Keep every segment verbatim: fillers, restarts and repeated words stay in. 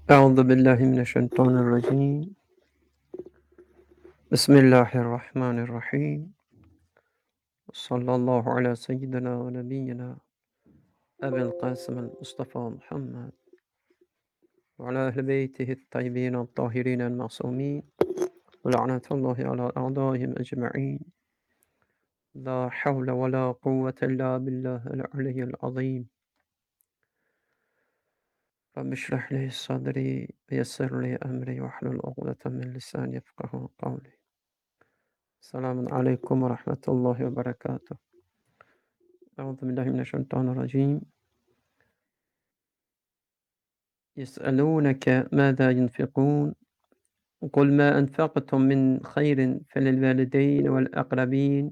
أعوذ بالله من الشيطان الرجيم بسم الله الرحمن الرحيم صلى الله على سيدنا ونبينا أبي القاسم المصطفى محمد وعلى أهل بيته الطيبين الطاهرين المعصومين ولعنة الله على أعدائهم أجمعين لا حول ولا قوة إلا بالله العلي العظيم رب اشرح لي صدري ويسر لي أمري واحلل عقدة من لساني يفقه قولي السلام عليكم ورحمة الله وبركاته أعوذ بالله من الشيطان الرجيم يسألونك ماذا ينفقون قل ما أنفقتم من خير فللوالدين والأقربين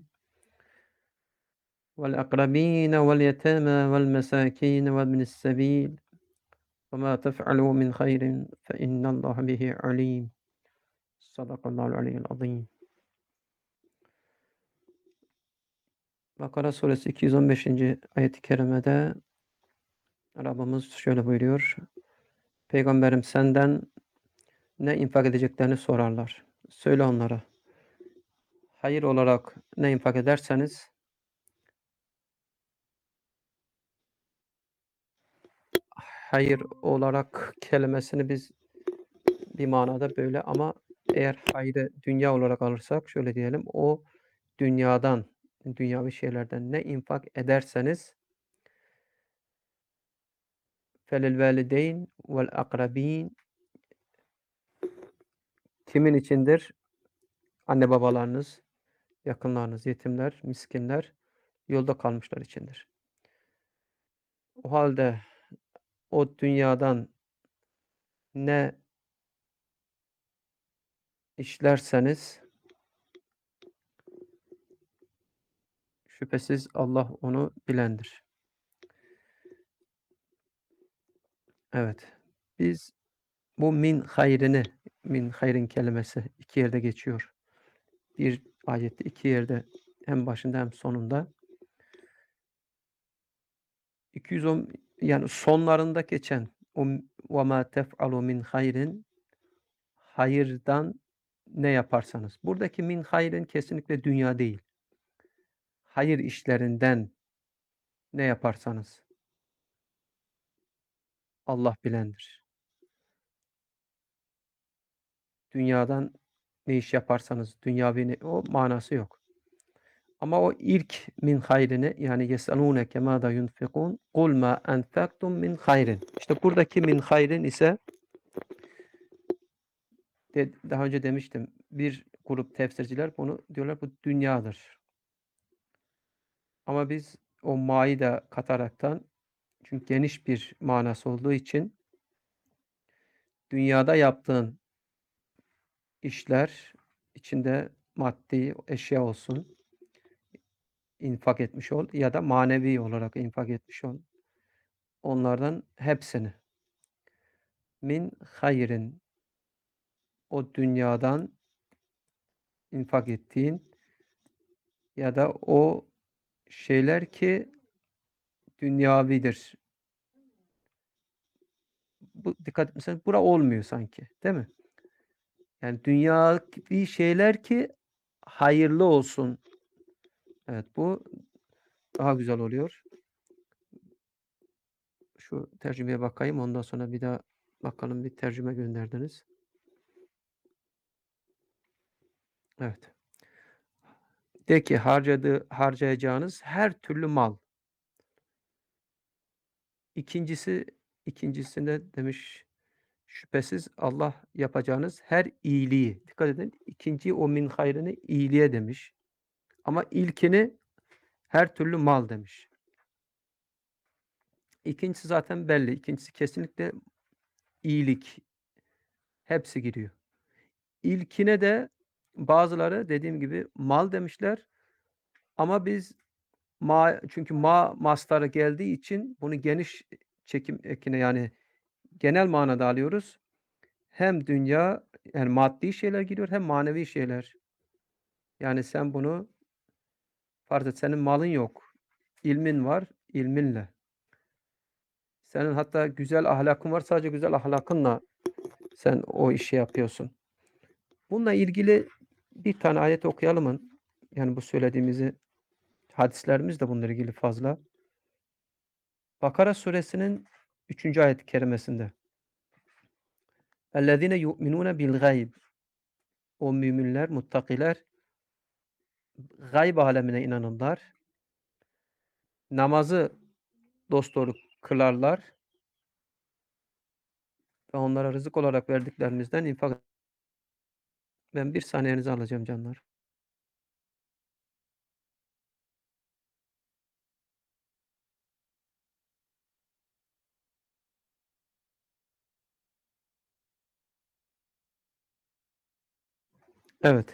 والأقربين واليتامى والمساكين وابن السبيل وما تفعلوا من خير فإن الله به عليم صدق الله العلي العظيم. Bakara suresi iki yüz on beşinci ayet-i kerimede Rabbimiz şöyle buyuruyor. Peygamberim senden ne infak edeceklerini sorarlar. Söyle onlara. Hayır olarak ne infak ederseniz hayır olarak kelimesini biz bir manada böyle ama eğer hayrı dünya olarak alırsak şöyle diyelim o dünyadan, dünyavi şeylerden ne infak ederseniz felil valideyn vel akrabin kimin içindir? Anne babalarınız, yakınlarınız, yetimler, miskinler, yolda kalmışlar içindir. O halde o dünyadan ne işlerseniz şüphesiz Allah onu bilendir. Evet. Biz bu min hayrini, min hayrin kelimesi iki yerde geçiyor. Bir ayette iki yerde hem başında hem sonunda. iki yüz on yani sonlarında geçen o ve ma tef'alu min hayrin hayırdan ne yaparsanız. Buradaki min hayrin kesinlikle dünya değil. Hayır işlerinden ne yaparsanız Allah bilendir. Dünyadan ne iş yaparsanız dünyavi ne, o manası yok. Ama o ilk min hayrini yani yesalûneke mâdâ yunfikûn kul mâ enfektum min hayrin. İşte buradaki min hayrin ise de, daha önce demiştim bir grup tefsirciler bunu diyorlar bu dünyadır. Ama biz o ma'yı da kataraktan çünkü geniş bir manası olduğu için dünyada yaptığın işler içinde maddi eşya olsun infak etmiş ol ya da manevi olarak infak etmiş ol. Onlardan hepsini min hayrin o dünyadan infak ettiğin ya da o şeyler ki dünyavidir. Bu dikkat etmişseniz bura olmuyor sanki, değil mi? Yani dünyavi şeyler ki hayırlı olsun. Evet, bu daha güzel oluyor. Şu tercümeye bakayım. Ondan sonra bir daha bakalım bir tercüme gönderdiniz. Evet. De ki harcadığı, harcayacağınız her türlü mal. İkincisi, ikincisinde demiş şüphesiz Allah yapacağınız her iyiliği. Dikkat edin. İkinciyi o min hayrını iyiliğe demiş. Ama ilkini her türlü mal demiş. İkincisi zaten belli. İkincisi kesinlikle iyilik. Hepsi giriyor. İlkine de bazıları dediğim gibi mal demişler. Ama biz ma çünkü ma mastarı geldiği için bunu geniş çekim ekine yani genel manada alıyoruz. Hem dünya yani maddi şeyler giriyor hem manevi şeyler. Yani sen bunu farz et senin malın yok. İlmin var, ilminle. Senin hatta güzel ahlakın var. Sadece güzel ahlakınla sen o işi yapıyorsun. Bununla ilgili bir tane ayet okuyalım mı? Yani bu söylediğimizi hadislerimiz de bununla ilgili fazla. Bakara suresinin üçüncü ayet-i kerimesinde. "Ellezîne yu'minûne bil gayb." O müminler, muttakiler gayb alemine inanırlar. Namazı dosdoğru kılarlar ve onlara rızık olarak verdiklerimizden infak. Ben bir saniyenizi alacağım canlar. Evet.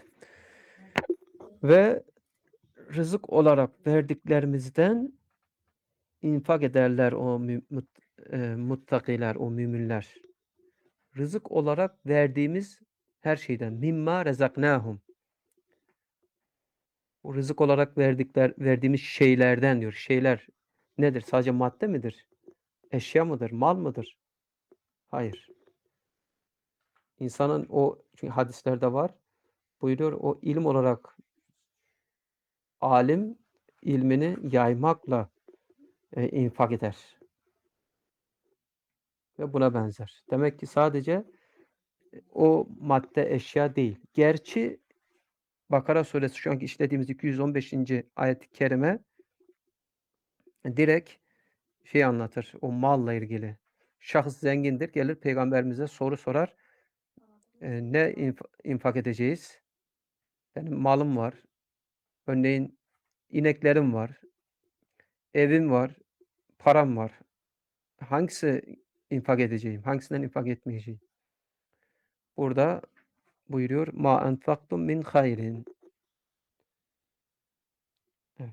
Ve rızık olarak verdiklerimizden infak ederler o mü mut eee, muttakiler, o müminler. Rızık olarak verdiğimiz her şeyden. "Mimma rezaknâhum." O rızık olarak verdikler verdiğimiz şeylerden diyor. Şeyler nedir? Sadece madde midir? Eşya mıdır? Mal mıdır? Hayır. İnsanın o çünkü hadislerde var. Buyuruyor, o ilim olarak alim ilmini yaymakla, eee, infak eder ve buna benzer. Demek ki sadece o madde, eşya değil. Gerçi Bakara suresi şu anki işlediğimiz iki yüz on beşinci ayet-i kerime direkt şey anlatır, o malla ilgili. Şahıs zengindir, gelir peygamberimize soru sorar. Eee, ne infa infak edeceğiz? Benim malım var. Örneğin ineklerim var, evim var, param var. Hangisi infak edeceğim? Hangisinden infak etmeyeceğim? Burada buyuruyor, "Ma enfaktum min hayrin." Evet.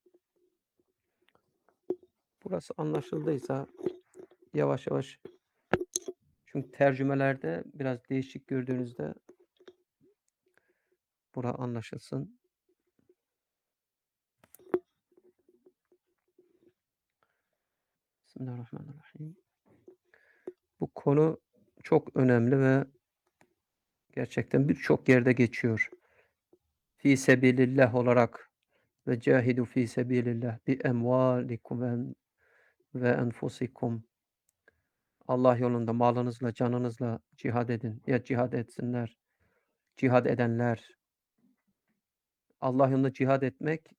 Burası anlaşıldıysa yavaş yavaş çünkü tercümelerde biraz değişik gördüğünüzde bura anlaşılsın. Bismillahirrahmanirrahim. Bu konu çok önemli ve gerçekten birçok yerde geçiyor. Fî sebilillah olarak ve cahidu fî sebilillah bi emvalikum ve ve enfusikum. Allah yolunda malınızla, canınızla cihad edin. Ya cihad etsinler, cihad edenler. Allah yolunda cihad etmek,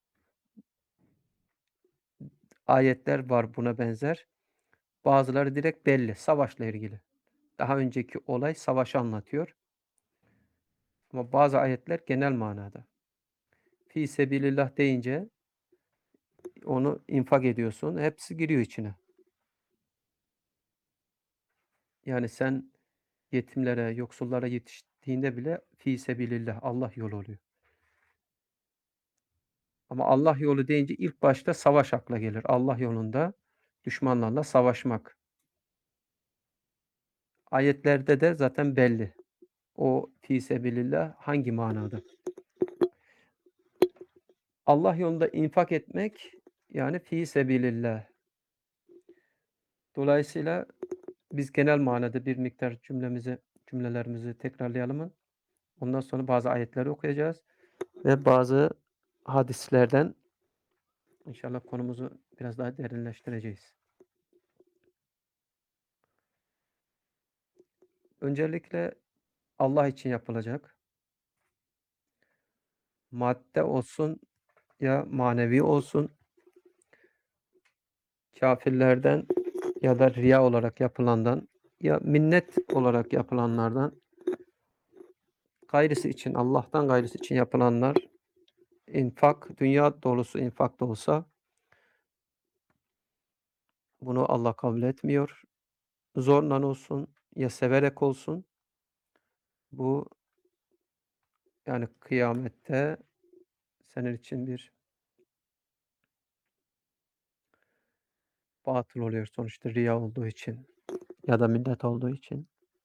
ayetler var buna benzer. Bazıları direkt belli, savaşla ilgili. Daha önceki olay savaşı anlatıyor. Ama bazı ayetler genel manada. Fî sebilillah deyince onu infak ediyorsun. Hepsi giriyor içine. Yani sen yetimlere, yoksullara yetiştiğinde bile fî sebilillah Allah yolu oluyor. Ama Allah yolu deyince ilk başta savaş akla gelir. Allah yolunda düşmanlarla savaşmak. Ayetlerde de zaten belli. O fî sebilillah hangi manada? Allah yolunda infak etmek yani fî sebilillah. Dolayısıyla biz genel manada bir miktar cümlemizi cümlelerimizi tekrarlayalım mı? Ondan sonra bazı ayetleri okuyacağız ve bazı hadislerden inşallah konumuzu biraz daha derinleştireceğiz. Öncelikle Allah için yapılacak. Madde olsun ya manevi olsun, kâfirlerden ya da riya olarak yapılandan ya minnet olarak yapılanlardan, gayrısı için, Allah'tan gayrısı için yapılanlar, infak, dünya dolusu infak da olsa bunu Allah kabul etmiyor. Zorla olsun ya severek olsun, bu yani kıyamette senin için bir batıl oluyor sonuçta riya olduğu için ya da minnet olduğu için.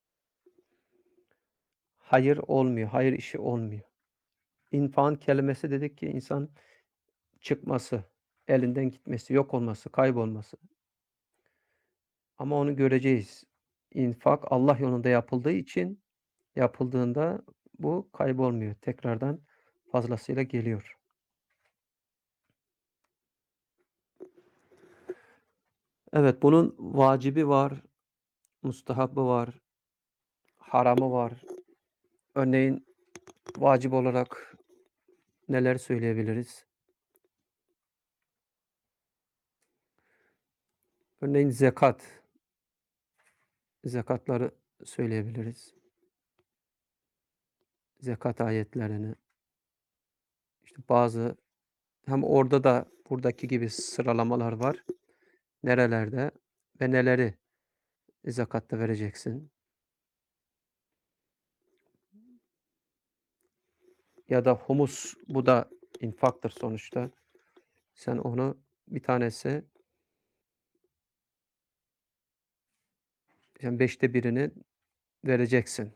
Hayır olmuyor, hayır işi olmuyor. İnfakın kelimesi dedik ki insan çıkması, elinden gitmesi, yok olması, kaybolması. Ama onu göreceğiz. İnfak Allah yolunda yapıldığı için yapıldığında bu kaybolmuyor. Tekrardan fazlasıyla geliyor. Evet, bunun vacibi var, mustahabı var, haramı var. Örneğin vacip olarak neler söyleyebiliriz? Örneğin zekat. Zekatları söyleyebiliriz. Zekat ayetlerini. İşte bazı hem orada da buradaki gibi sıralamalar var. Nerelerde ve neleri zekatta vereceksin? Ya da humus, bu da infaktır sonuçta. Sen onu bir tanesi yani beşte birini vereceksin.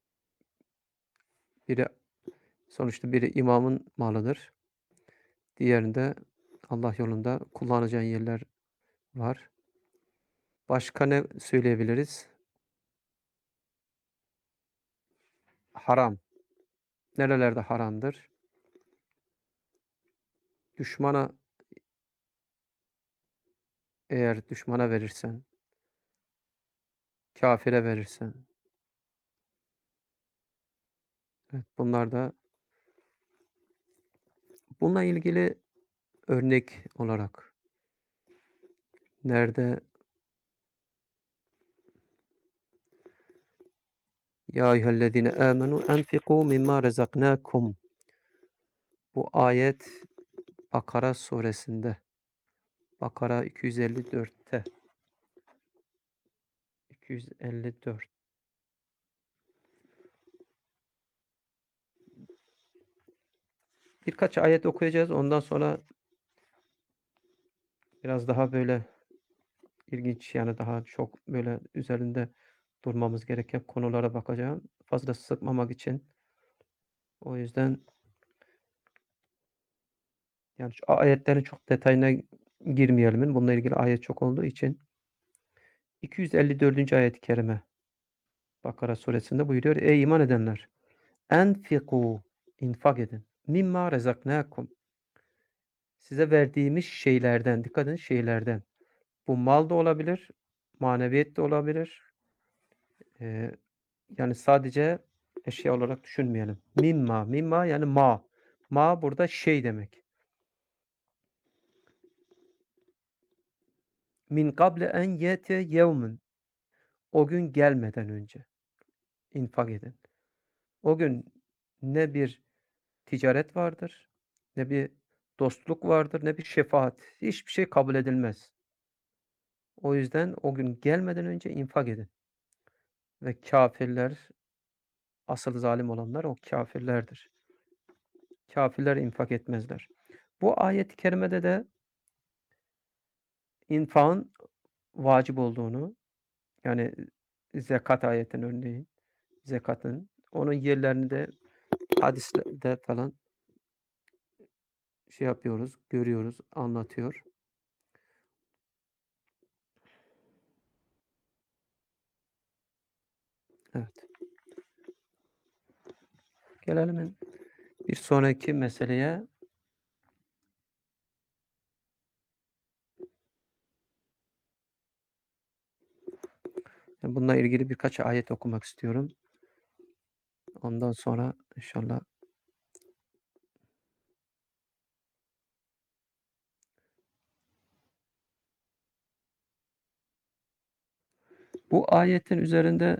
Biri sonuçta biri imamın malıdır. Diğerinde Allah yolunda kullanacağın yerler var. Başka ne söyleyebiliriz? Haram. Nerelerde haramdır? Düşmana eğer düşmana verirsen, kafire verirsen, evet, bunlar da bununla ilgili örnek olarak nerede ya eyyühellezine amenu enfiku mimma razaknakum, bu ayet Bakara suresinde, Bakara iki yüz elli dörtte iki yüz elli dört. Birkaç ayet okuyacağız. Ondan sonra biraz daha böyle ilginç, yani daha çok böyle üzerinde durmamız gereken konulara bakacağım. Fazla sıkmamak için. O yüzden yani şu ayetlerin çok detayına girmeyelim. Bununla ilgili ayet çok olduğu için. iki yüz elli dördüncü ayet-i kerime Bakara suresinde buyuruyor. Ey iman edenler! Enfiku, infak edin. Mimma rezaknakum, size verdiğimiz şeylerden, dikkat edin, şeylerden. Bu mal da olabilir, maneviyet de olabilir. Ee, yani sadece eşya olarak düşünmeyelim. Mimma, mimma yani ma. Ma burada şey demek. Min kable en yete yevmun. O gün gelmeden önce infak edin. O gün ne bir ticaret vardır, ne bir dostluk vardır, ne bir şefaat. Hiçbir şey kabul edilmez. O yüzden o gün gelmeden önce infak edin. Ve kâfirler, asıl zalim olanlar o kâfirlerdir. Kâfirler infak etmezler. Bu ayet-i kerimede de infakın vacip olduğunu, yani zekat ayetinin örneğin, zekatın, onun yerlerini de hadislerde falan şey yapıyoruz, görüyoruz, anlatıyor. Evet. Gelelim bir sonraki meseleye. Bununla ilgili birkaç ayet okumak istiyorum. Ondan sonra inşallah bu ayetin üzerinde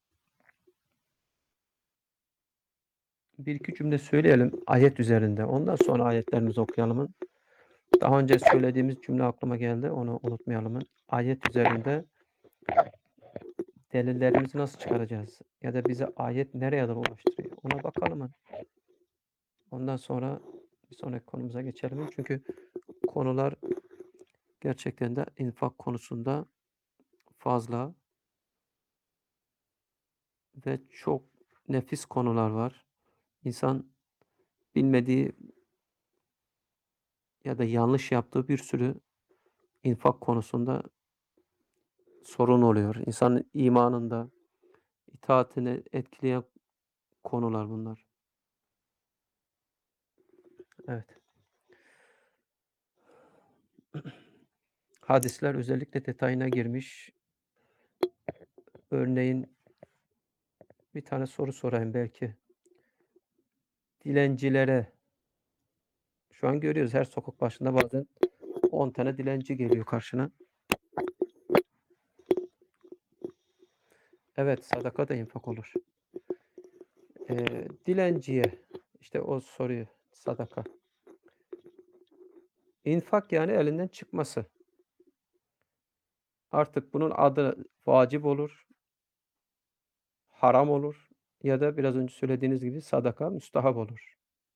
bir iki cümle söyleyelim ayet üzerinde. Ondan sonra ayetlerimizi okuyalım. Daha önce söylediğimiz cümle aklıma geldi. Onu unutmayalım. Ayet üzerinde delillerimizi nasıl çıkaracağız? Ya da bize ayet nereye kadar ulaştırıyor? Ona bakalım. Ondan sonra bir sonraki konumuza geçelim. Çünkü konular gerçekten de infak konusunda fazla ve çok nefis konular var. İnsan bilmediği ya da yanlış yaptığı bir sürü infak konusunda sorun oluyor. İnsanın imanında, itaatini etkileyen konular bunlar. Evet. Hadisler özellikle detayına girmiş. Örneğin bir tane soru sorayım belki. Dilencilere şu an görüyoruz her sokak başında bazen on tane dilenci geliyor karşına. Evet, sadaka da infak olur. Eee, dilenciye işte o soruyu sadaka. İnfak yani elinden çıkması. Artık bunun adı vacip olur, haram olur ya da biraz önce söylediğiniz gibi sadaka müstahap olur.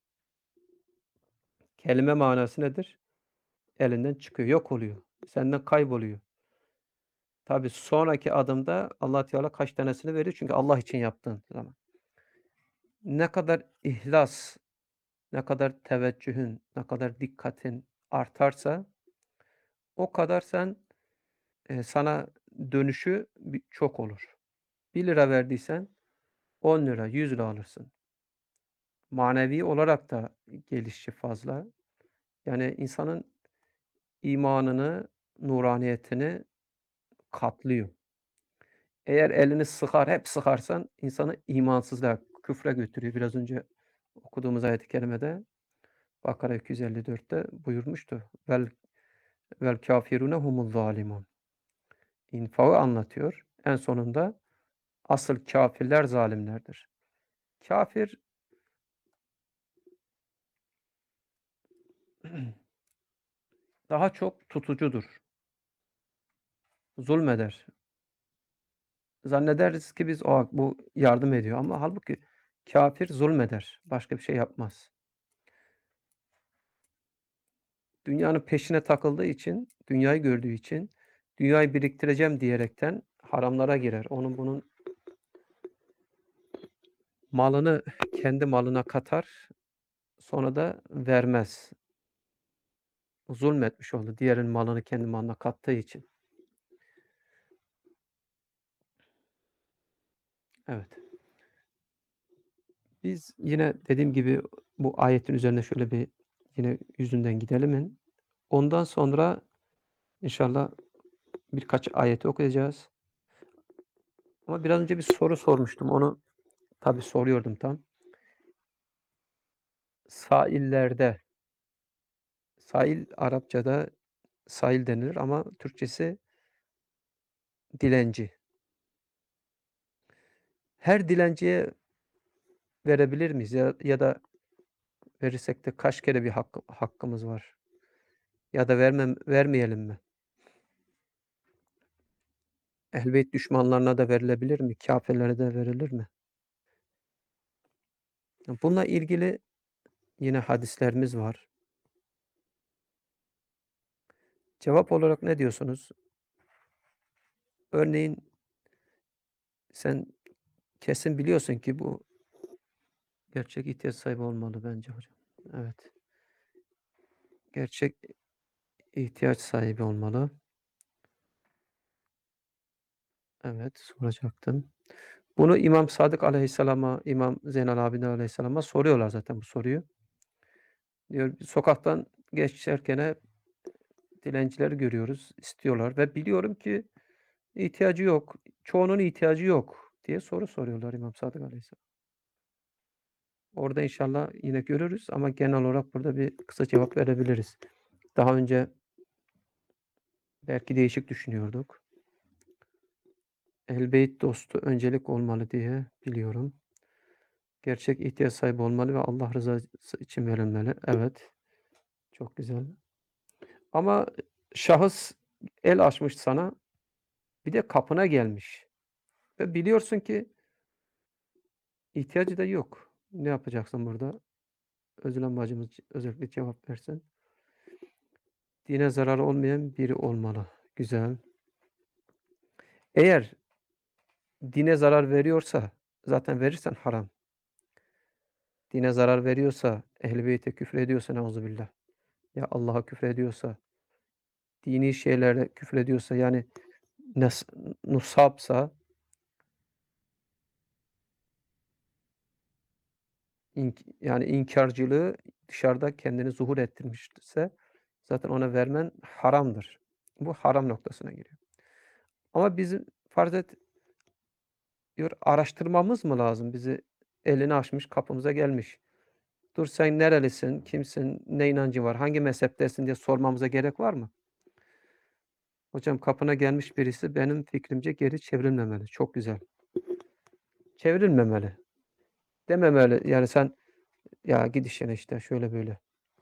Kelime manası nedir? Elinden çıkıyor, yok oluyor. Senden kayboluyor. Tabii sonraki adımda Allah Teala kaç tanesini verir çünkü Allah için yaptığın zaman. Ne kadar ihlas, ne kadar teveccühün, ne kadar dikkatin artarsa o kadar sen, eee, sana dönüşü bi çok olur. bir lira verdiysen on lira, yüz lira alırsın. Manevi olarak da gelişi fazla. Yani insanın imanını, nuraniyetini katlıyor. Eğer elini sıkar, hep sıkarsan insanı imansızlığa, küfre götürüyor. Biraz önce okuduğumuz ayet-i kerimede Bakara iki yüz elli dörtte buyurmuştu. Vel vel kâfirûne humuz zâlimun. İnfağı anlatıyor. En sonunda asıl kâfirler zalimlerdir. Kâfir daha çok tutucudur, zulmeder. Zannederiz ki biz, "A, bu yardım ediyor." ama hâlbuki kâfir zulmeder, başka bir şey yapmaz. Dünyanın peşine takıldığı için, dünyayı gördüğü için, dünyayı biriktireceğim diyerekten haramlara girer. Onun bunun malını kendi malına katar, sonra da vermez. Zulmetmiş oldu diğerinin malını kendi malına kattığı için. Evet. Biz yine dediğim gibi bu ayetin üzerine şöyle bir yine yüzünden gidelim. Ondan sonra inşallah birkaç ayeti okuyacağız. Ama biraz önce bir soru sormuştum. Onu tabii soruyordum tam. Sahillerde, sahil Arapçada sahil denilir ama Türkçesi dilenci. Her dilenciye verebilir miyiz ya ya da verirsek de kaç kere bir hakkı hakkımız var ya da vermem vermeyelim mi? Ehl-i Beyt düşmanlarına da verilebilir mi? Kâfirlere de verilir mi? Bununla ilgili yine hadislerimiz var. Cevap olarak ne diyorsunuz? Örneğin sen kesin biliyorsun ki bu gerçek ihtiyaç sahibi olmalı bence hocam. Evet. Gerçek ihtiyaç sahibi olmalı. Evet, soracaktım. Bunu İmam Sadık Aleyhisselam'a, İmam Zeynel Abidin Aleyhisselam'a soruyorlar zaten bu soruyu. Diyor, sokaktan geçerken dilencileri görüyoruz, istiyorlar ve biliyorum ki ihtiyacı yok, çoğunun ihtiyacı yok diye soru soruyorlar İmam Sadık Aleyhisselam. Orada inşallah yine görürüz ama genel olarak burada bir kısa cevap verebiliriz. Daha önce belki değişik düşünüyorduk. Ehl-i Beyt dostu öncelik olmalı diye biliyorum. Gerçek ihtiyaç sahibi olmalı ve Allah rızası için verilmeli. Evet, çok güzel. Ama şahıs el açmış sana, bir de kapına gelmiş ve biliyorsun ki ihtiyacı da yok. Ne yapacaksın burada? Özlem bacımız özellikle cevap versin. Dine zararı olmayan biri olmalı. Güzel. Eğer dine zarar veriyorsa zaten verirsen haram. Dine zarar veriyorsa, Ehl-i Beyt'e küfrediyorsa neuzubillah ya Allah'a küfrediyorsa, dini şeylere küfrediyorsa yani Nes nusabsa ink yani inkârcılığı dışarıda kendini zuhur ettirmişse zaten ona vermen haramdır. Bu haram noktasına giriyor. Ama bizim farz et diyor araştırmamız mı lazım? Bizi elini açmış, kapımıza gelmiş. Dur sen nerelisin, kimsin, ne inancın var, hangi mezheptesin diye sormamıza gerek var mı? Hocam kapına gelmiş birisi benim fikrimce geri çevrilmemeli. Çok güzel. Çevrilmemeli. Dememeli. Yani sen ya git işine işte şöyle böyle.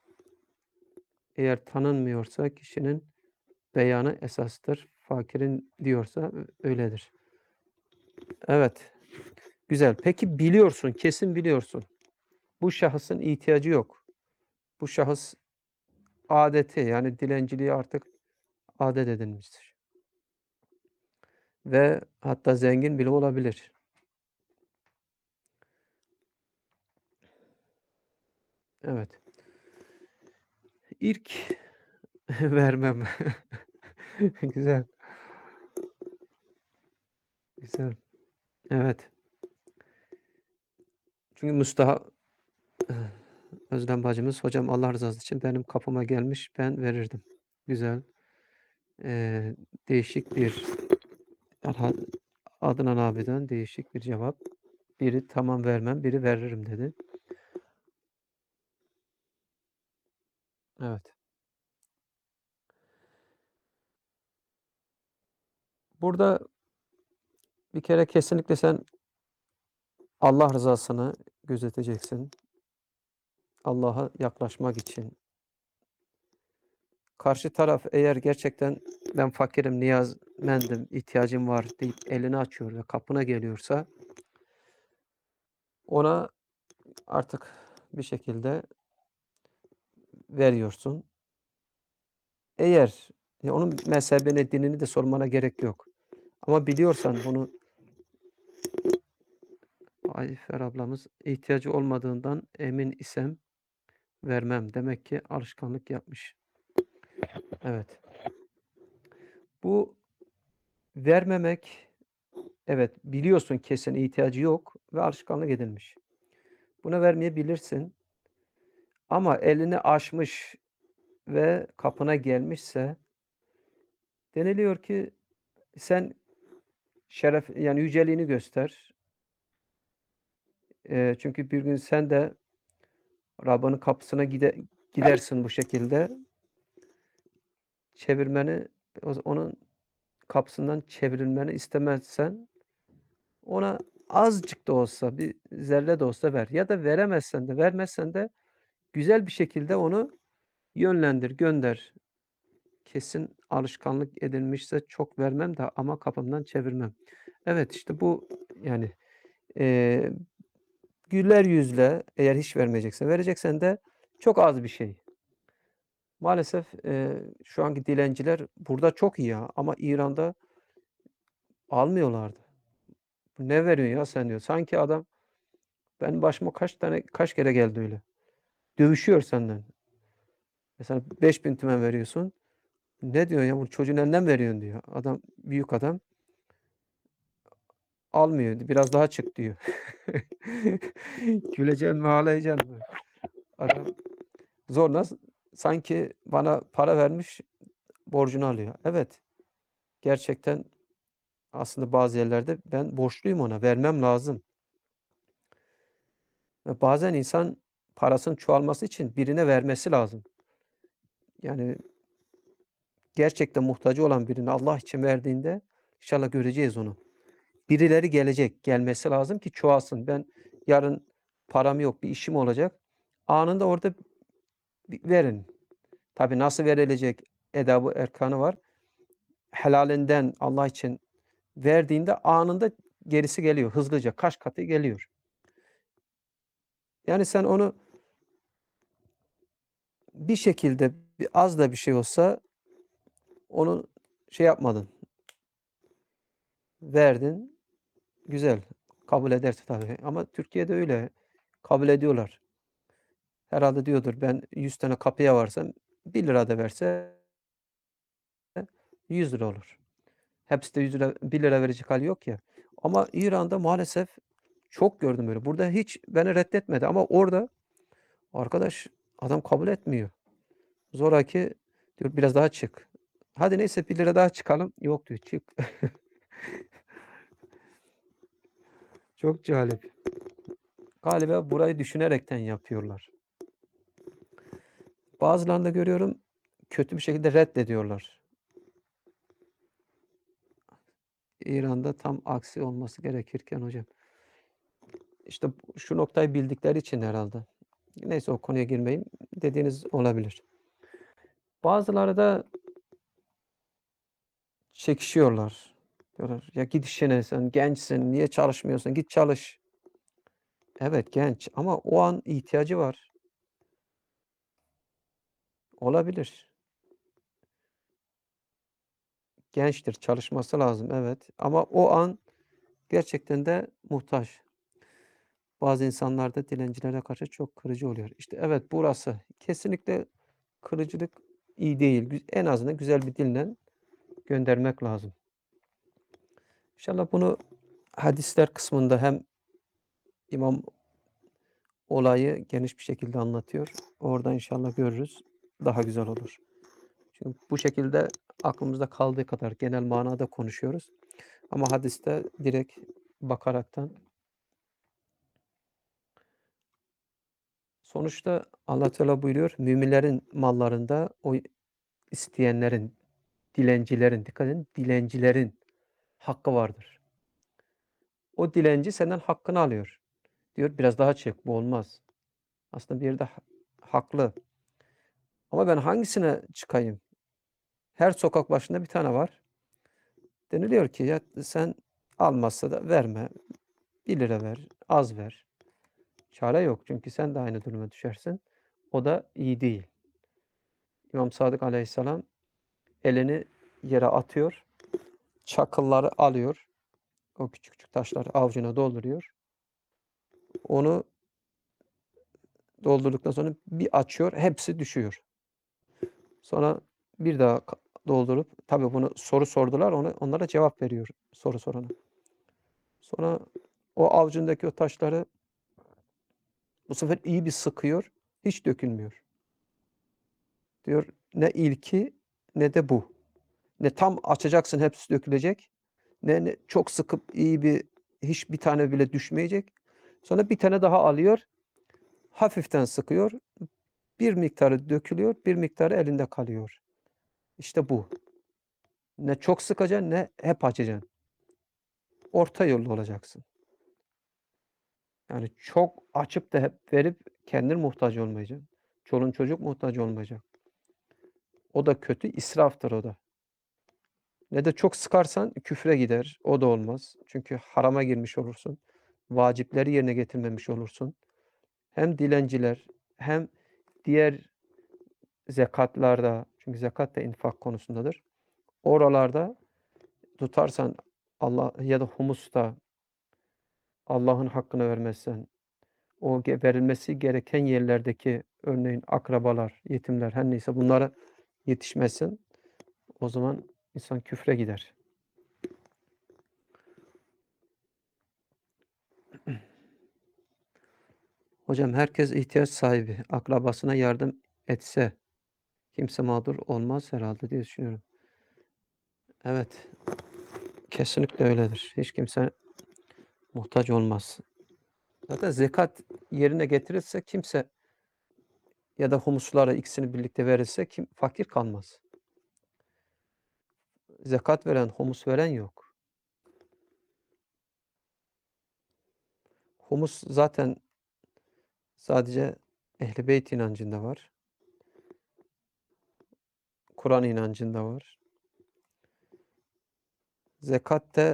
Eğer tanınmıyorsa kişinin beyanı esastır. Fakirin diyorsa ö öyledir. Evet, güzel. Peki biliyorsun, kesin biliyorsun. Bu şahısın ihtiyacı yok. Bu şahıs adeti yani dilenciliği artık adet edinmiştir ve hatta zengin bile olabilir. Evet. İlk vermem. Güzel, güzel. Evet. Çünkü Mustaha Özlem bacımız, "Hocam Allah rızası için benim kapıma gelmiş, ben verirdim." Güzel. Eee, değişik bir Erha Adnan abiden değişik bir cevap. Biri "Tamam vermem." biri "Veririm." dedi. Evet. Burada bir kere kesinlikle sen Allah rızasını gözeteceksin. Allah'a yaklaşmak için. Karşı taraf eğer gerçekten ben fakirim, niyazmendim, ihtiyacım var deyip elini açıyor ve kapına geliyorsa ona artık bir şekilde veriyorsun. Eğer ya onun mezhebini, dinini de sormana gerek yok. Ama biliyorsan bunu Ayfer ablamız ihtiyacı olmadığından emin isem vermem. Demek ki alışkanlık yapmış. Evet. Bu vermemek, evet biliyorsun kesin ihtiyacı yok ve alışkanlık edinmiş. Buna vermeyebilirsin ama elini aşmış ve kapına gelmişse deniliyor ki sen şeref yani yüceliğini göster. Eee, çünkü bir gün sen de Rabbinin kapısına gide gidersin bu şekilde. Çevirmeni o onun kapısından çevrilmeni istemezsen ona azıcık da olsa, bir zerre de olsa ver ya da veremezsen de, vermezsen de güzel bir şekilde onu yönlendir, gönder. Kesin alışkanlık edinmişse çok vermem de ama kapımdan çevirmem. Evet, işte bu yani, eee, güler yüzle eğer hiç vermeyeceksen, vereceksen de çok az bir şey. Maalesef, eee, şu anki dilenciler burada çok iyi ya ama İran'da almıyorlardı. "Ne veriyorsun ya sen?" diyor. Sanki adam benim başıma kaç tane kaç kere geldi öyle. Dövüşüyor senden. Mesela beş bin tümen veriyorsun. "Ne diyorsun ya? Bunu çocuğun elinden veriyorsun." diyor. Adam, büyük adam. Almıyor. "Biraz daha çık." diyor. Güleceksin mi, ağlayacaksın mı? Adam zorla sanki bana para vermiş, borcunu alıyor. Evet, gerçekten aslında bazı yerlerde ben borçluyum ona, vermem lazım. Ve bazen insan parasının çoğalması için birine vermesi lazım. Yani gerçekten muhtacı olan birine Allah için verdiğinde inşallah göreceğiz onu. Birileri gelecek, gelmesi lazım ki çoğalsın. Ben yarın param yok, bir işim olacak. Anında orada bir verin. Tabii nasıl verilecek edabı erkanı var. Helalinden Allah için verdiğinde anında gerisi geliyor. Hızlıca kaç katı geliyor. Yani sen onu bir şekilde bir az da bir şey olsa onu şey yapmadın, verdin. Güzel. Kabul ederse tabii ama Türkiye'de öyle. Kabul ediyorlar. Herhalde diyordur ben yüz tane kapıya varsam bir lira da verse yüz lira olur. Hepsi de yüz lira bir lira verecek hâli yok ya. Ama İran'da maalesef çok gördüm böyle. Burada hiç beni reddetmedi ama orada arkadaş adam kabul etmiyor. Zoraki diyor biraz daha çık. Hadi neyse bir lira daha çıkalım. Yok diyor çık. Çok cahil. Galiba burayı düşünerekten yapıyorlar. Bazılarını da görüyorum kötü bir şekilde reddediyorlar. İran'da tam aksi olması gerekirken hocam. İşte şu noktayı bildikleri için herhalde. Neyse o konuya girmeyeyim. Dediğiniz olabilir. Bazıları da çekişiyorlar. Diyorlar ya git işine sen gençsin niye çalışmıyorsun git çalış. Evet genç ama o an ihtiyacı var. Olabilir. Gençtir, çalışması lazım evet ama o an gerçekten de muhtaç. Bazı insanlar da dilencilere karşı çok kırıcı oluyor. İşte evet burası kesinlikle kırıcılık iyi değil. Gü en azından güzel bir dille göndermek lazım. İnşallah bunu hadisler kısmında hem İmam olayı geniş bir şekilde anlatıyor. Orada inşallah görürüz. Daha güzel olur. Çünkü bu şekilde aklımızda kaldığı kadar genel manada konuşuyoruz. Ama hadiste direkt bakaraktan sonuçta Allah Teala buyuruyor, müminlerin mallarında o isteyenlerin, dilencilerin, dikkat edin, dilencilerin hakkı vardır. O dilenci senden hakkını alıyor. Diyor biraz daha çek, bu olmaz. Aslında bir yerde ha haklı. Ama ben hangisine çıkayım? Her sokak başında bir tane var. Deniliyor ki ya sen almazsa da verme. bir lira ver, az ver. Çare yok çünkü sen de aynı duruma düşersin. O da iyi değil. İmam Sadık Aleyhisselam elini yere atıyor. Çakılları alıyor. O küçük küçük taşları avucuna dolduruyor. Onu doldurduktan sonra bir açıyor, hepsi düşüyor. Sonra bir daha doldurup tabii bunu soru sordular, ona onlara cevap veriyor soru sorana. Sonra o avucundaki o taşları bu sefer iyi bir sıkıyor, hiç dökülmüyor. Diyor ne ilki ne de bu. Ne tam açacaksın hepsi dökülecek, ne, ne çok sıkıp iyi bir hiç bir tane bile düşmeyecek. Sonra bir tane daha alıyor, hafiften sıkıyor, bir miktarı dökülüyor, bir miktarı elinde kalıyor. İşte bu. Ne çok sıkacaksın ne hep açacaksın. Orta yolda olacaksın. Yani çok açıp da hep verip kendin muhtaç olmayacaksın. Çolun çocuk muhtaç olmayacak. O da kötü, israftır o da. Ne de çok sıkarsan küfre gider. O da olmaz. Çünkü harama girmiş olursun. Vacipleri yerine getirmemiş olursun. Hem dilenciler hem diğer zekatlarda, çünkü zekat da infak konusundadır. Oralarda tutarsan Allah ya da humusta Allah'ın hakkını vermezsen, o verilmesi gereken yerlerdeki örneğin akrabalar, yetimler her neyse bunlara yetişmezsen o zaman insan küfre gider. Hocam herkes ihtiyaç sahibi. Akrabasına yardım etse kimse mağdur olmaz herhalde diye düşünüyorum. Evet, kesinlikle öyledir. Hiç kimse muhtaç olmaz. Zaten zekat yerine getirirse kimse ya da humuslara ikisini birlikte verirse kim fakir kalmaz. Zekat veren, humus veren yok. Humus zaten sadece Ehl-i Beyt inancında var. Kur'an inancında var. Zekat de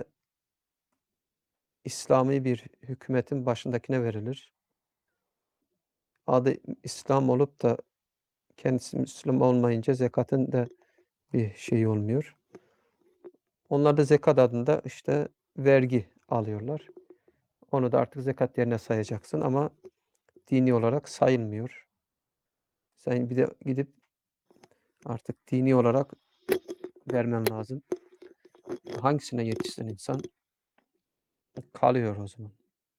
İslami bir hükümetin başındakine verilir. Adı İslam olup da kendisi Müslüman olmayınca zekatın da bir şeyi olmuyor. Onlar da zekat adında işte vergi alıyorlar. Onu da artık zekat yerine sayacaksın ama dini olarak sayılmıyor. Sen bir de gidip artık dini olarak vermen lazım. Hangisine yetişsin insan? Kalıyor o zaman.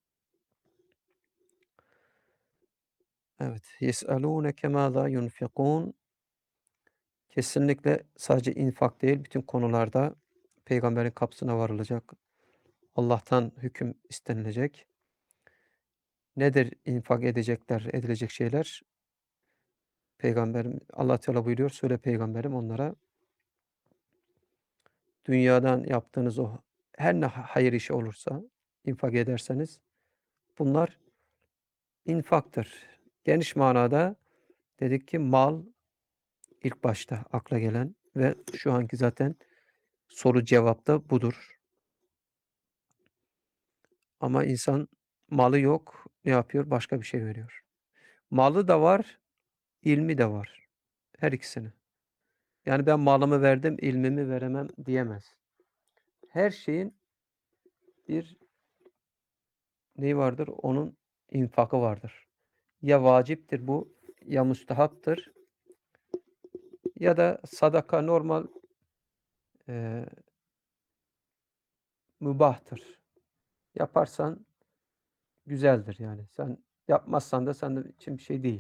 Evet. يَسْأَلُونَكَ مَاذَا يُنْفِقُونَ Kesinlikle sadece infak değil, bütün konularda peygamberin kapısına varılacak. Allah'tan hüküm istenilecek. Nedir infak edecekler, edilecek şeyler? Peygamberim Allah Teala buyuruyor, "Söyle peygamberim onlara, dünyadan yaptığınız o her ne ha hayır işi olursa infak ederseniz bunlar infaktır." Geniş manada dedik ki mal ilk başta akla gelen ve şu anki zaten soru cevap da budur. Ama insan malı yok, ne yapıyor? Başka bir şey veriyor. Malı da var, ilmi de var. Her ikisini. Yani ben malımı verdim, ilmimi veremem diyemez. Her şeyin bir neyi vardır? Onun infakı vardır. Ya vaciptir bu, ya müstehaptır ya da sadaka normal eee mübahtır. Yaparsan güzeldir yani. Sen yapmazsan da senin için bir şey değil.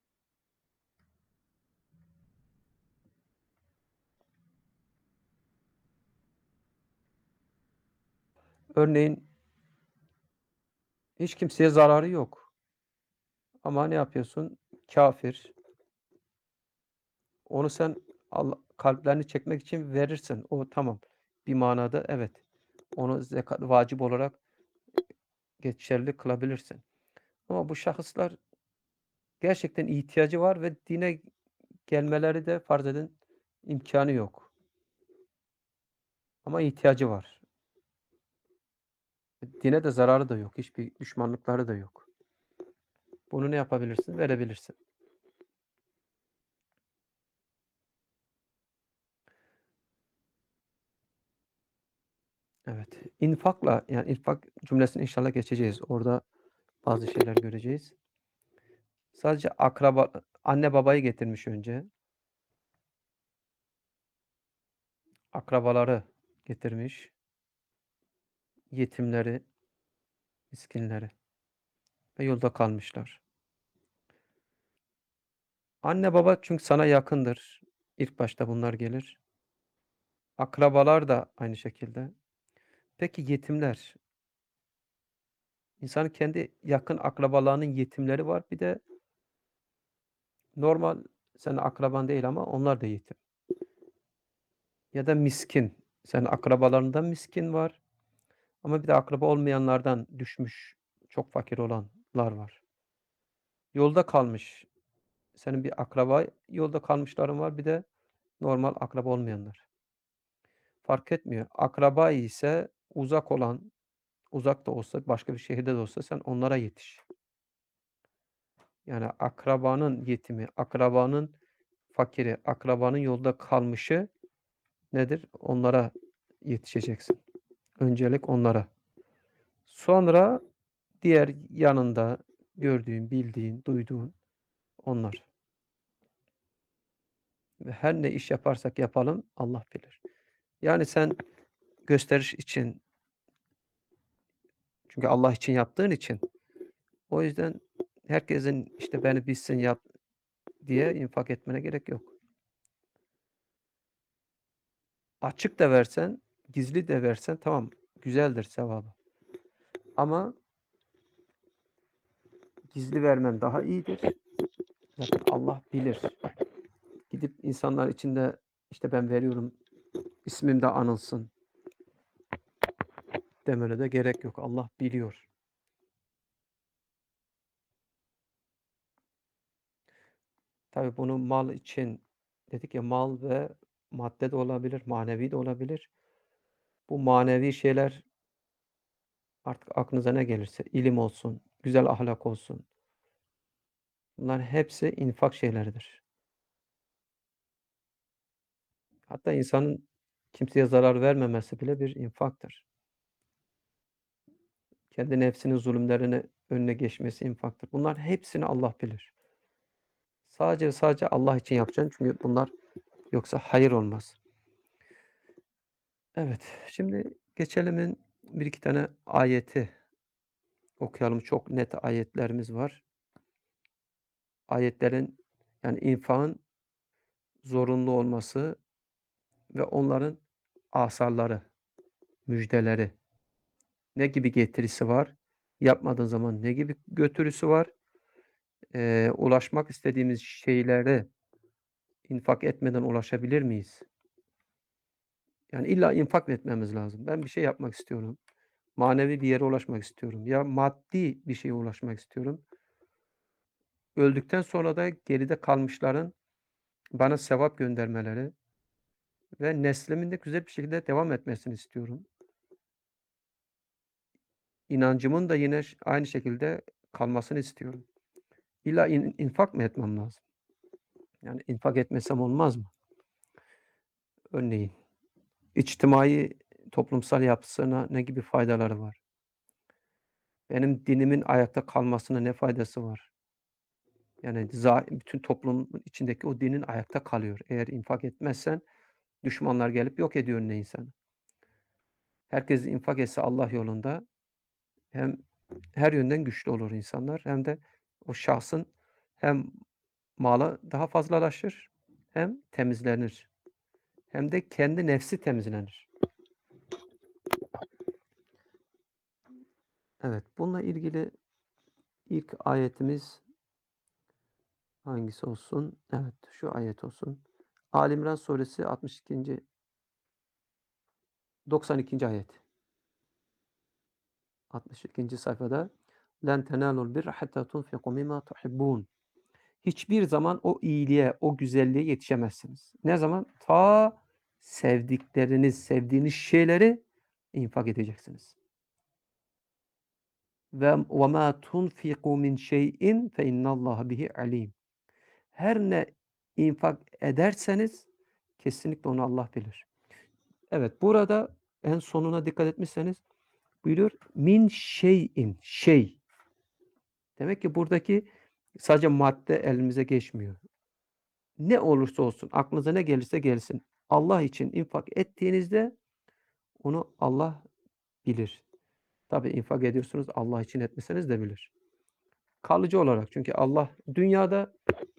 Örneğin hiç kimseye zararı yok. Ama ne yapıyorsun? Kafir. Onu sen Allah kalplerini çekmek için verirsin. O tamam. Bir manada evet. Onu zekat vacip olarak geçerli kılabilirsin. Ama bu şahıslar gerçekten ihtiyacı var ve dine gelmeleri de farz edin imkânı yok. Ama ihtiyacı var. Dine de zararı da yok. Hiçbir düşmanlıkları da yok. Bunu ne yapabilirsin? Verebilirsin. Evet. İnfakla yani infak cümlesini inşallah geçeceğiz. Orada bazı şeyler göreceğiz. Sadece akraba anne babayı getirmiş önce. Akrabaları getirmiş. Yetimleri, miskinleri ve yolda kalmışlar. Anne baba çünkü sana yakındır. İlk başta bunlar gelir. Akrabalar da aynı şekilde. Peki yetimler? İnsanın kendi yakın akrabalarının yetimleri var. Bir de normal senin akraban değil ama onlar da yetim. Ya da miskin. Senin akrabalarından miskin var ama bir de akraba olmayanlardan düşmüş, çok fakir olanlar var. Yolda kalmış. Senin bir akraba yolda kalmışların var. Bir de normal akraba olmayanlar. Fark etmiyor. Akraba ise uzak olan, uzak da olsa, başka bir şehirde de olsa sen onlara yetiş. Yani akrabanın yetimi, akrabanın fakiri, akrabanın yolda kalmışı nedir? Onlara yetişeceksin. Öncelik onlara. Sonra diğer yanında gördüğün, bildiğin, duyduğun onlar. Ve her ne iş yaparsak yapalım Allah bilir. Yani sen gösteriş için çünkü Allah için yaptığın için o yüzden herkesin işte beni bilsin yap diye infak etmene gerek yok. Açık da versen, gizli de versen tamam güzeldir sevabı. Ama gizli vermen daha iyidir. Zaten Allah bilir. Gidip insanlar içinde işte ben veriyorum, ismim de anılsın demene de gerek yok. Allah biliyor. Tabii bunu mal için dedik ya mal ve madde de olabilir, manevi de olabilir. Bu manevi şeyler artık aklınıza ne gelirse ilim olsun, güzel ahlak olsun. Bunların hepsi infak şeyleridir. Hatta insanın kimseye zarar vermemesi bile bir infaktır. Kendi nefsinin zulümlerini önüne geçmesi infaktır. Bunların hepsini Allah bilir. Sadece ve sadece Allah için yapacaksın çünkü bunlar yoksa hayır olmaz. Evet, şimdi geçelemin bir iki tane ayeti okuyalım. Çok net ayetlerimiz var. Ayetlerin, yani, infakın zorunlu olması ve onların asarları, müjdeleri, ne gibi getirisi var? Yapmadığın zaman ne gibi götürüsü var? Eee, ulaşmak istediğimiz şeylere infak etmeden ulaşabilir miyiz? Yani, illa infak mı etmemiz lazım? Ben bir şey yapmak istiyorum. Manevi bir yere ulaşmak istiyorum ya maddi bir şeye ulaşmak istiyorum. Öldükten sonra da geride kalmışların bana sevap göndermeleri ve neslimin de güzel bir şekilde devam etmesini istiyorum. İnancımın da yine ş aynı şekilde kalmasını istiyorum. İlla in infak mı etmem lazım? Yani, infak etmesem olmaz mı? Örneğin, içtimai, toplumsal yapısına ne gibi faydaları var? Benim dinimin ayakta kalmasına ne faydası var? Yani, za bütün toplumun içindeki o dinin ayakta kalıyor. Eğer infak etmezsen düşmanlar gelip yok ediyor önüne insanı. Herkes infak etse Allah yolunda hem her yönden güçlü olur insanlar hem de o şahsın hem malı daha fazlalaşır hem temizlenir hem de kendi nefsi temizlenir. Evet, bununla ilgili ilk ayetimiz hangisi olsun? Evet, şu ayet olsun. Ali İmran Suresi altmış ikinci doksan ikinci ayet. altmış ikinci sayfada "Len tenâlul birre hattâ tunfikû mimmâ tuhibbûn." Hiçbir zaman o iyiliğe, o güzelliğe yetişemezsiniz. Ne zaman? Ta sevdikleriniz, sevdiğiniz şeyleri infak edeceksiniz. Ve وَمَا تُنْفِقُوا مِنْ شَيْءٍ فَاِنَّ اللّٰهَ بِهِ عَلِيمٌ. Her ne infak ederseniz kesinlikle onu Allah bilir. Evet, burada en sonuna dikkat etmişseniz buyuruyor, min şeyin, şey. Demek ki buradaki sadece madde elimize geçmiyor. Ne olursa olsun, aklınıza ne gelirse gelsin. Allah için infak ettiğinizde onu Allah bilir. Tabii infak ediyorsunuz, Allah için etmeseniz de bilir. Kalıcı olarak çünkü Allah dünyada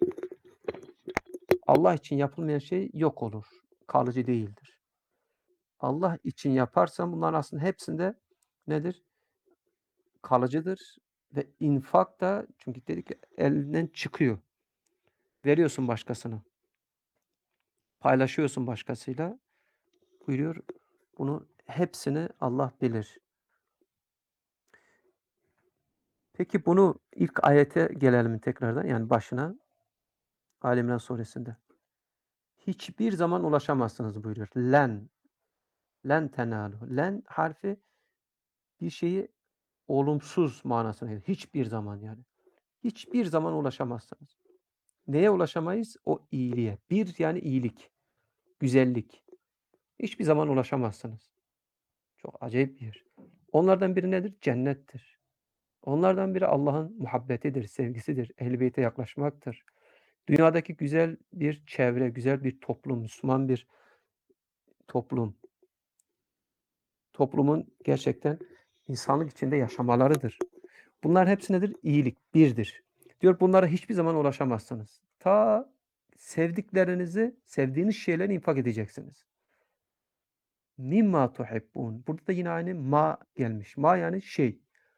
Allah için yapılmayan şey yok olur. Kalıcı değildir. Allah için yaparsan bunların aslında hepsinde nedir? Kalıcıdır ve infak da çünkü dedik ya elinden çıkıyor. Veriyorsun başkasına. Paylaşıyorsun başkasıyla. Buyuruyor, bunu hepsini Allah bilir. Peki bunu ilk ayete gelelim tekrardan, yani başına. Ali İmran Suresinde. Hiçbir zaman ulaşamazsınız buyuruyor. Len, len tenâlu. Len harfi bir şeyi olumsuz manasına geliyor. Hiçbir zaman yani. Hiçbir zaman ulaşamazsınız. Neye ulaşamayız? O iyiliğe. Bir yani iyilik, güzellik. Hiçbir zaman ulaşamazsınız. Çok acayip bir yer. Onlardan biri nedir? Cennettir. Onlardan biri Allah'ın muhabbetidir, sevgisidir, Ehl-i Beyt'e yaklaşmaktır. Dünyadaki güzel bir çevre, güzel bir toplum, Müslüman bir toplum. Toplumun gerçekten insanlık içinde yaşamalarıdır. Bunların hepsi nedir? İyilik, birdir. Diyor bunlara hiçbir zaman ulaşamazsınız. Ta sevdiklerinizi, sevdiğiniz şeyleri infak edeceksiniz. Mimma tuhibbun. Burada da yine aynı ma gelmiş. Ma yani şey.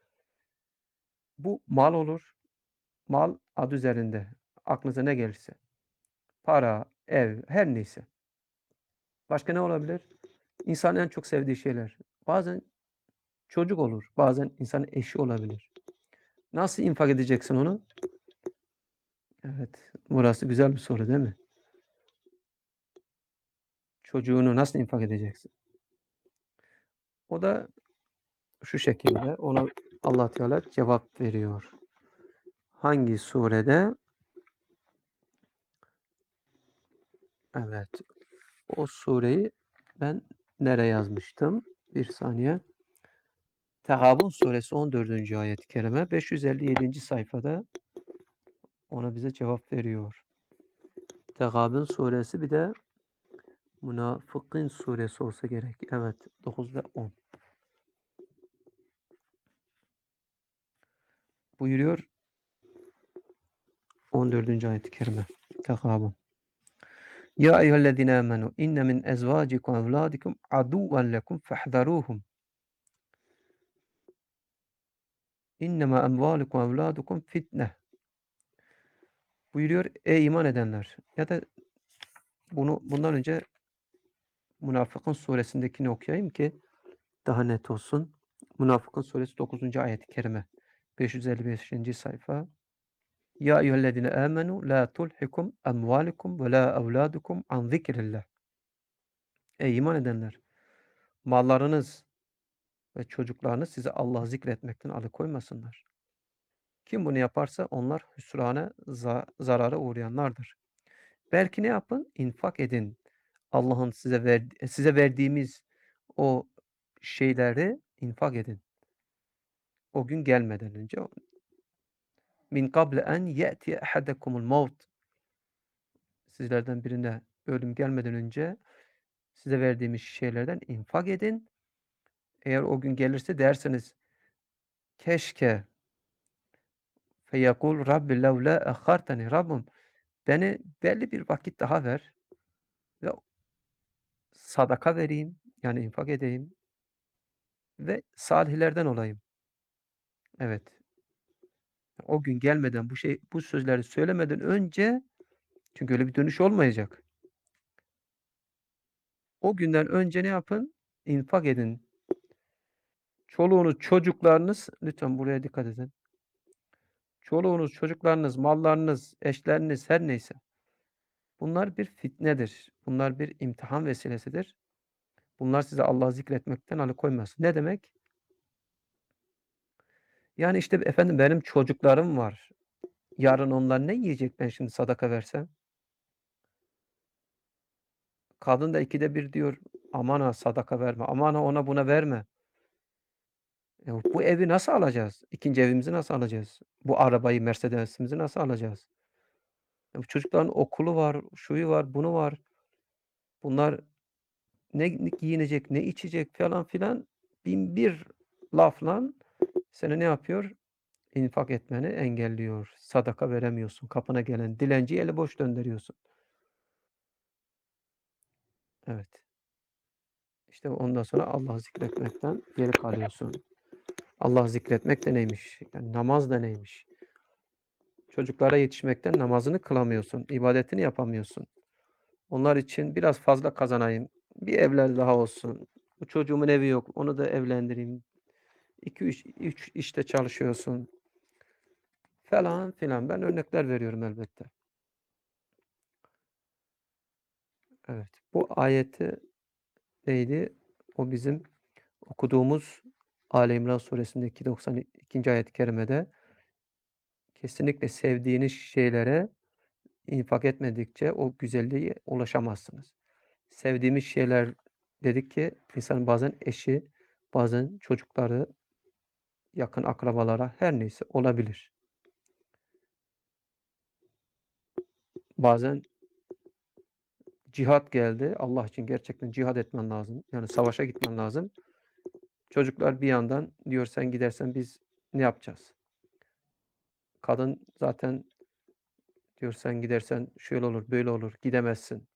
Bu mal olur. Mal adı üzerinde. Aklınıza ne gelirse. Para, ev, her neyse. Başka ne olabilir? İnsanın en çok sevdiği şeyler. Bazen çocuk olur. Bazen insanın eşi olabilir. Nasıl infak edeceksin onu? Evet, burası güzel bir soru değil mi? Çocuğunu nasıl infak edeceksin? O da şu şekilde, ona Allah Teala cevap veriyor. Hangi surede? Evet, o sureyi ben nereye yazmıştım? Bir saniye. Tegabun suresi on dördüncü ayet-i kerime beş yüz elli yedinci sayfada ona bize cevap veriyor. Tegabun suresi bir de Münafıkın suresi olsa gerek. Evet. dokuz ve on. Buyuruyor on dördüncü ayet-i kerime. Tekabun. Ya eyyühellezine amenu inne min ezvacikum ve evladikum aduven lekum fehzaruhum. İnnemâ emvâlukum ve evlâdukum fitne. Buyuruyor ey iman edenler. Ya da bunu bundan önce Münafıkın suresindekini okuyayım ki daha net olsun. Münafıkın suresi dokuzuncu ayet-i kerime. beş yüz elli beşinci sayfa. Ya eyyühellezine amenu la tulhikum emvâlukum ve la evlâdukum an zikrillah. Ey iman edenler. Mallarınız ve çocuklarınız sizi Allah'ı zikretmekten alıkoymasınlar. Kim bunu yaparsa onlar hüsrana, za zarara uğrayanlardır. Belki ne yapın? İnfak edin. Allah'ın size verdi size verdiğimiz o şeyleri infak edin. O gün gelmeden önce. Min kable en ye'tiye ahadekumul mevt. Sizlerden birine ölüm gelmeden önce size verdiğimiz şeylerden infak edin. Eğer o gün gelirse derseniz keşke feyekul Rabbi levla akhartani Rabbim beni belli bir vakit daha ver ve sadaka vereyim yani infak edeyim ve salihlerden olayım. Evet. O gün gelmeden bu şey bu sözleri söylemeden önce çünkü öyle bir dönüş olmayacak. O günden önce ne yapın? İnfak edin. Çoluğunuz, çocuklarınız lütfen buraya dikkat edin. Çoluğunuz, çocuklarınız, mallarınız, eşleriniz her neyse. Bunlar bir fitnedir. Bunlar bir imtihan vesilesidir. Bunlar size Allah'ı zikretmekten alıkoymaz. Ne demek? Yani işte efendim benim çocuklarım var. Yarın onlar ne yiyecek ben şimdi sadaka versem? Kadın da ikide bir diyor aman ha sadaka verme. Aman ha ona buna verme. E, bu evi nasıl alacağız? İkinci evimizi nasıl alacağız? Bu arabayı, Mercedes'imizi nasıl alacağız? E, bu çocukların okulu var, şuyu var, bunu var. Bunlar ne giyinecek, ne içecek falan filan bin bir lafla seni ne yapıyor? İnfak etmeni engelliyor. Sadaka veremiyorsun. Kapına gelen dilenciyi eli boş döndürüyorsun. Evet. İşte ondan sonra Allah'ı zikretmekten geri kalıyorsun. Allah'ı zikretmek de neymiş? Yani namaz da neymiş? Çocuklara yetişmekten namazını kılamıyorsun, ibadetini yapamıyorsun. Onlar için biraz fazla kazanayım, bir evler daha olsun. Bu çocuğumun evi yok, onu da evlendireyim. iki üç üç işte çalışıyorsun falan filan. Ben örnekler veriyorum elbette. Evet. Bu ayeti neydi? O bizim okuduğumuz Ali İmran suresindeki doksan ikinci ayet-i kerimede kesinlikle sevdiğiniz şeylere infak etmedikçe o güzelliğe ulaşamazsınız. Sevdiğimiz şeyler dedik ki insanın bazen eşi, bazen çocukları, yakın akrabalara her neyse olabilir. Bazen cihat geldi. Allah için gerçekten cihad etmen lazım. Yani savaşa gitmen lazım. Çocuklar bir yandan diyor sen gidersen biz ne yapacağız? Kadın zaten diyor sen gidersen şöyle olur, böyle olur, gidemezsin.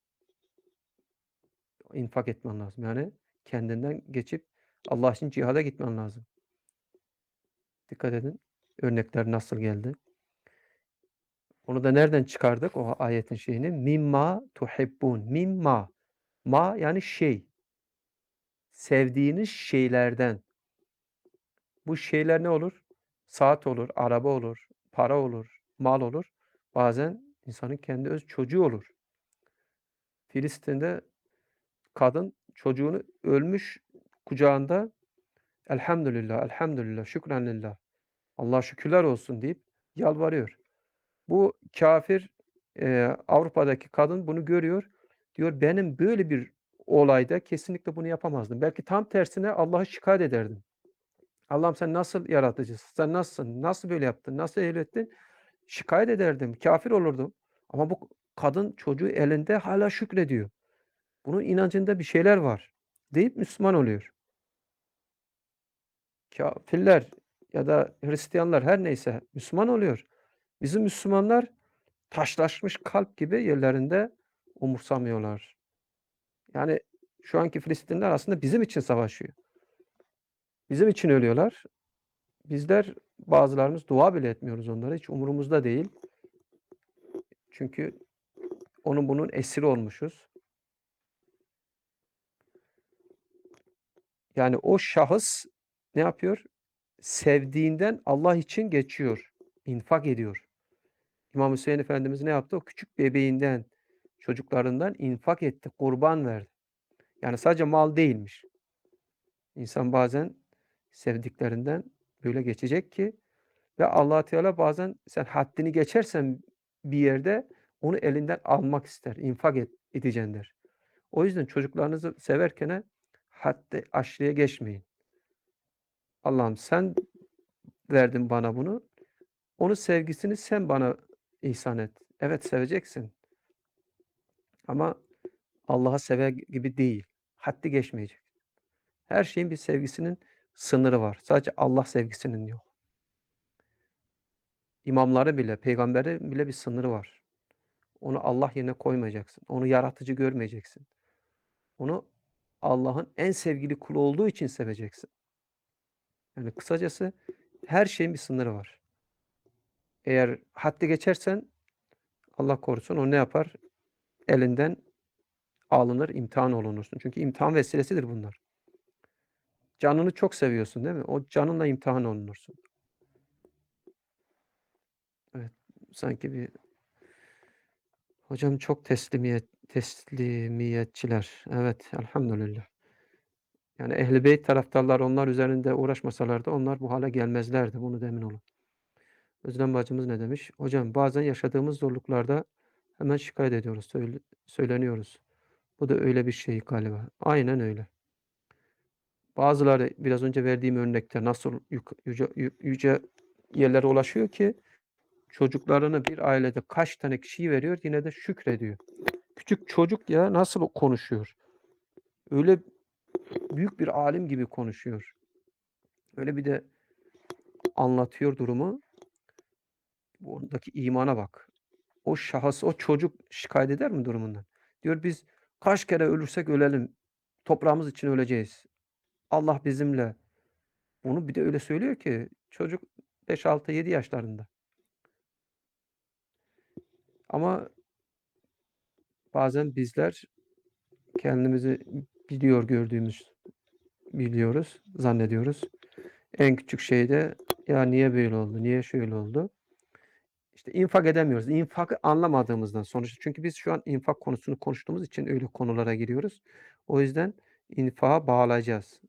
İnfak etmen lazım. Yani kendinden geçip Allah için cihada gitmen lazım. Dikkat edin. Örnekler nasıl geldi? Onu da nereden çıkardık o ayetin şeyini? Mimma tuhibbun. Mimma. Ma yani şey. Sevdiğiniz şeylerden. Bu şeyler ne olur? Saat olur, araba olur, para olur, mal olur. Bazen insanın kendi öz çocuğu olur. Filistin'de kadın çocuğunu ölmüş kucağında elhamdülillah, elhamdülillah, şükranlillah. Allah şükürler olsun deyip yalvarıyor. Bu kafir eee, Avrupa'daki kadın bunu görüyor. Diyor benim böyle bir olayda kesinlikle bunu yapamazdım. Belki tam tersine Allah'a şikayet ederdim. Allah'ım sen nasıl yaratıcısın? Sen nasılsın? Nasıl böyle yaptın? Nasıl öyle ettin? Şikayet ederdim. Kafir olurdum. Ama bu kadın çocuğu elinde hala şükrediyor. Bunun inancında bir şeyler var deyip Müslüman oluyor. Kâfirler ya da Hristiyanlar her neyse Müslüman oluyor. Bizim Müslümanlar taşlaşmış kalp gibi yerlerinde umursamıyorlar. Yani şu anki Filistinliler aslında bizim için savaşıyor. Bizim için ölüyorlar. Bizler bazılarımız dua bile etmiyoruz onlara. Hiç umurumuzda değil. Çünkü onun bunun esiri olmuşuz. Yani o şahıs ne yapıyor? Sevdiğinden Allah için geçiyor, infak ediyor. İmam Hüseyin Efendimiz ne yaptı? O küçük bebeğinden, çocuklarından infak etti, kurban verdi. Yani sadece mal değilmiş. İnsan bazen sevdiklerinden böyle geçecek ki ve Allah Teala bazen sen haddini geçersen bir yerde onu elinden almak ister, infak et, edeceksin der. O yüzden çocuklarınızı severken haddi aşırıya geçmeyin. Allah'ım sen verdin bana bunu. Onun sevgisini sen bana ihsan et. Evet seveceksin ama Allah'a sever gibi değil. Haddi geçmeyecek. Her şeyin bir sevgisinin sınırı var. Sadece Allah sevgisinin yok. İmamları bile, peygamberi bile bir sınırı var. Onu Allah yerine koymayacaksın. Onu yaratıcı görmeyeceksin. Onu Allah'ın en sevgili kulu olduğu için seveceksin. Yani kısacası her şeyin bir sınırı var. Eğer haddi geçersen Allah korusun o ne yapar? Elinden alınır, imtihan olunursun. Çünkü imtihan vesilesidir bunlar. Canını çok seviyorsun, değil mi? O canınla imtihan olunursun. Evet, sanki bir hocam çok teslimiyet teslimiyetçiler. Evet, elhamdülillah. Yani Ehl-i Beyt taraftarları onlar üzerinde uğraşmasalardı onlar bu hale gelmezlerdi. Bunu da emin olun. Özlem bacımız ne demiş? Hocam bazen yaşadığımız zorluklarda hemen şikayet ediyoruz, söyle söyleniyoruz. Bu da öyle bir şey galiba. Aynen öyle. Bazıları biraz önce verdiğim örnekte nasıl yuk yüce yü yüce yerlere ulaşıyor ki çocuklarını bir ailede kaç tane kişiyi veriyor, yine de şükrediyor. Küçük çocuk ya nasıl konuşuyor? Öyle büyük bir alim gibi konuşuyor. Öyle bir de anlatıyor durumu. Oradaki imana bak. O şahıs, o çocuk şikayet eder mi durumundan? Diyor biz kaç kere ölürsek ölelim, toprağımız için öleceğiz. Allah bizimle. Bunu bir de öyle söylüyor ki çocuk beş altı yedi yaşlarında. Ama bazen bizler kendimizi biliyor gördüğümüz biliyoruz, zannediyoruz. En küçük şeyde ya niye böyle oldu, niye şöyle oldu? İşte infak edemiyoruz. İnfakı anlamadığımızdan sonuçta. Çünkü biz şu an infak konusunu konuştuğumuz için öyle konulara giriyoruz. O yüzden infağa bağlayacağız.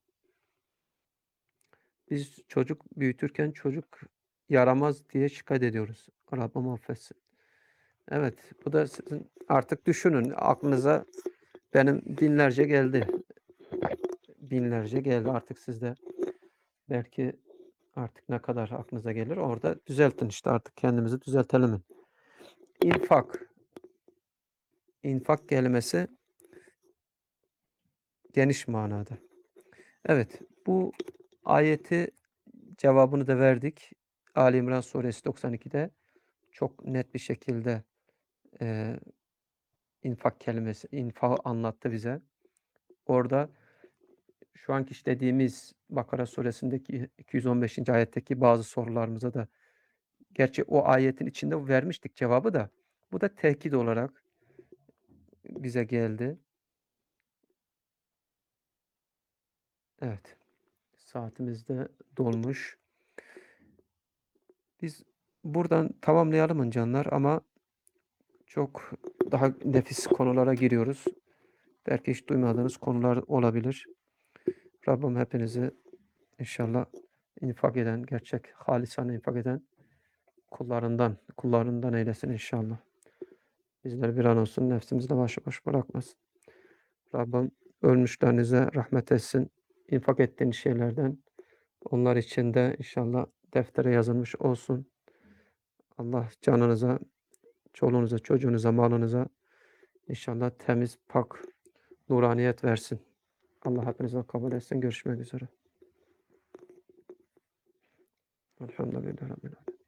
Biz çocuk büyütürken çocuk yaramaz diye şikayet ediyoruz. Rabbim affetsin. Evet, bu da sizin artık düşünün aklınıza benim binlerce geldi. Binlerce geldi. Artık siz de belki artık ne kadar aklınıza gelir orada düzeltin işte artık kendimizi düzeltelim. İnfak. İnfak kelimesi geniş manada. Evet, bu ayeti cevabını da verdik. Ali İmran suresi doksan ikide çok net bir şekilde eee infak kelimesi, infakı anlattı bize. Orada şu anki işlediğimiz Bakara suresindeki iki yüz on beşinci ayetteki bazı sorularımıza da gerçi o ayetin içinde vermiştik cevabı da bu da tekit olarak bize geldi. Evet, saatimiz de dolmuş. Biz buradan tamamlayalım canlar ama çok daha nefis konulara giriyoruz. Belki hiç duymadığınız konular olabilir. Rabbim hepinizi inşallah infak eden, gerçek halisane infak eden kullarından, kullarından eylesin inşallah. Bizleri bir an olsun nefsimizle baş başa bırakmasın. Rabbim ölmüşlerinize rahmet etsin. İnfak ettiğiniz şeylerden onlar için de inşallah deftere yazılmış olsun. Allah canınıza, çoluğunuza, çocuğunuza, malınıza inşallah temiz, pak, nuraniyet versin. Allah hepinizden kabul etsin. Görüşmek üzere. Elhamdülillahi Rabbil âlemin.